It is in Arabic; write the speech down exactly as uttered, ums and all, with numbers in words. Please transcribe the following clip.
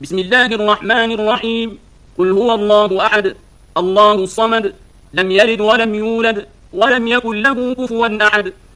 بسم الله الرحمن الرحيم. قل هو الله أحد الله الصمد لم يلد ولم يولد ولم يكن له كفوا أحد.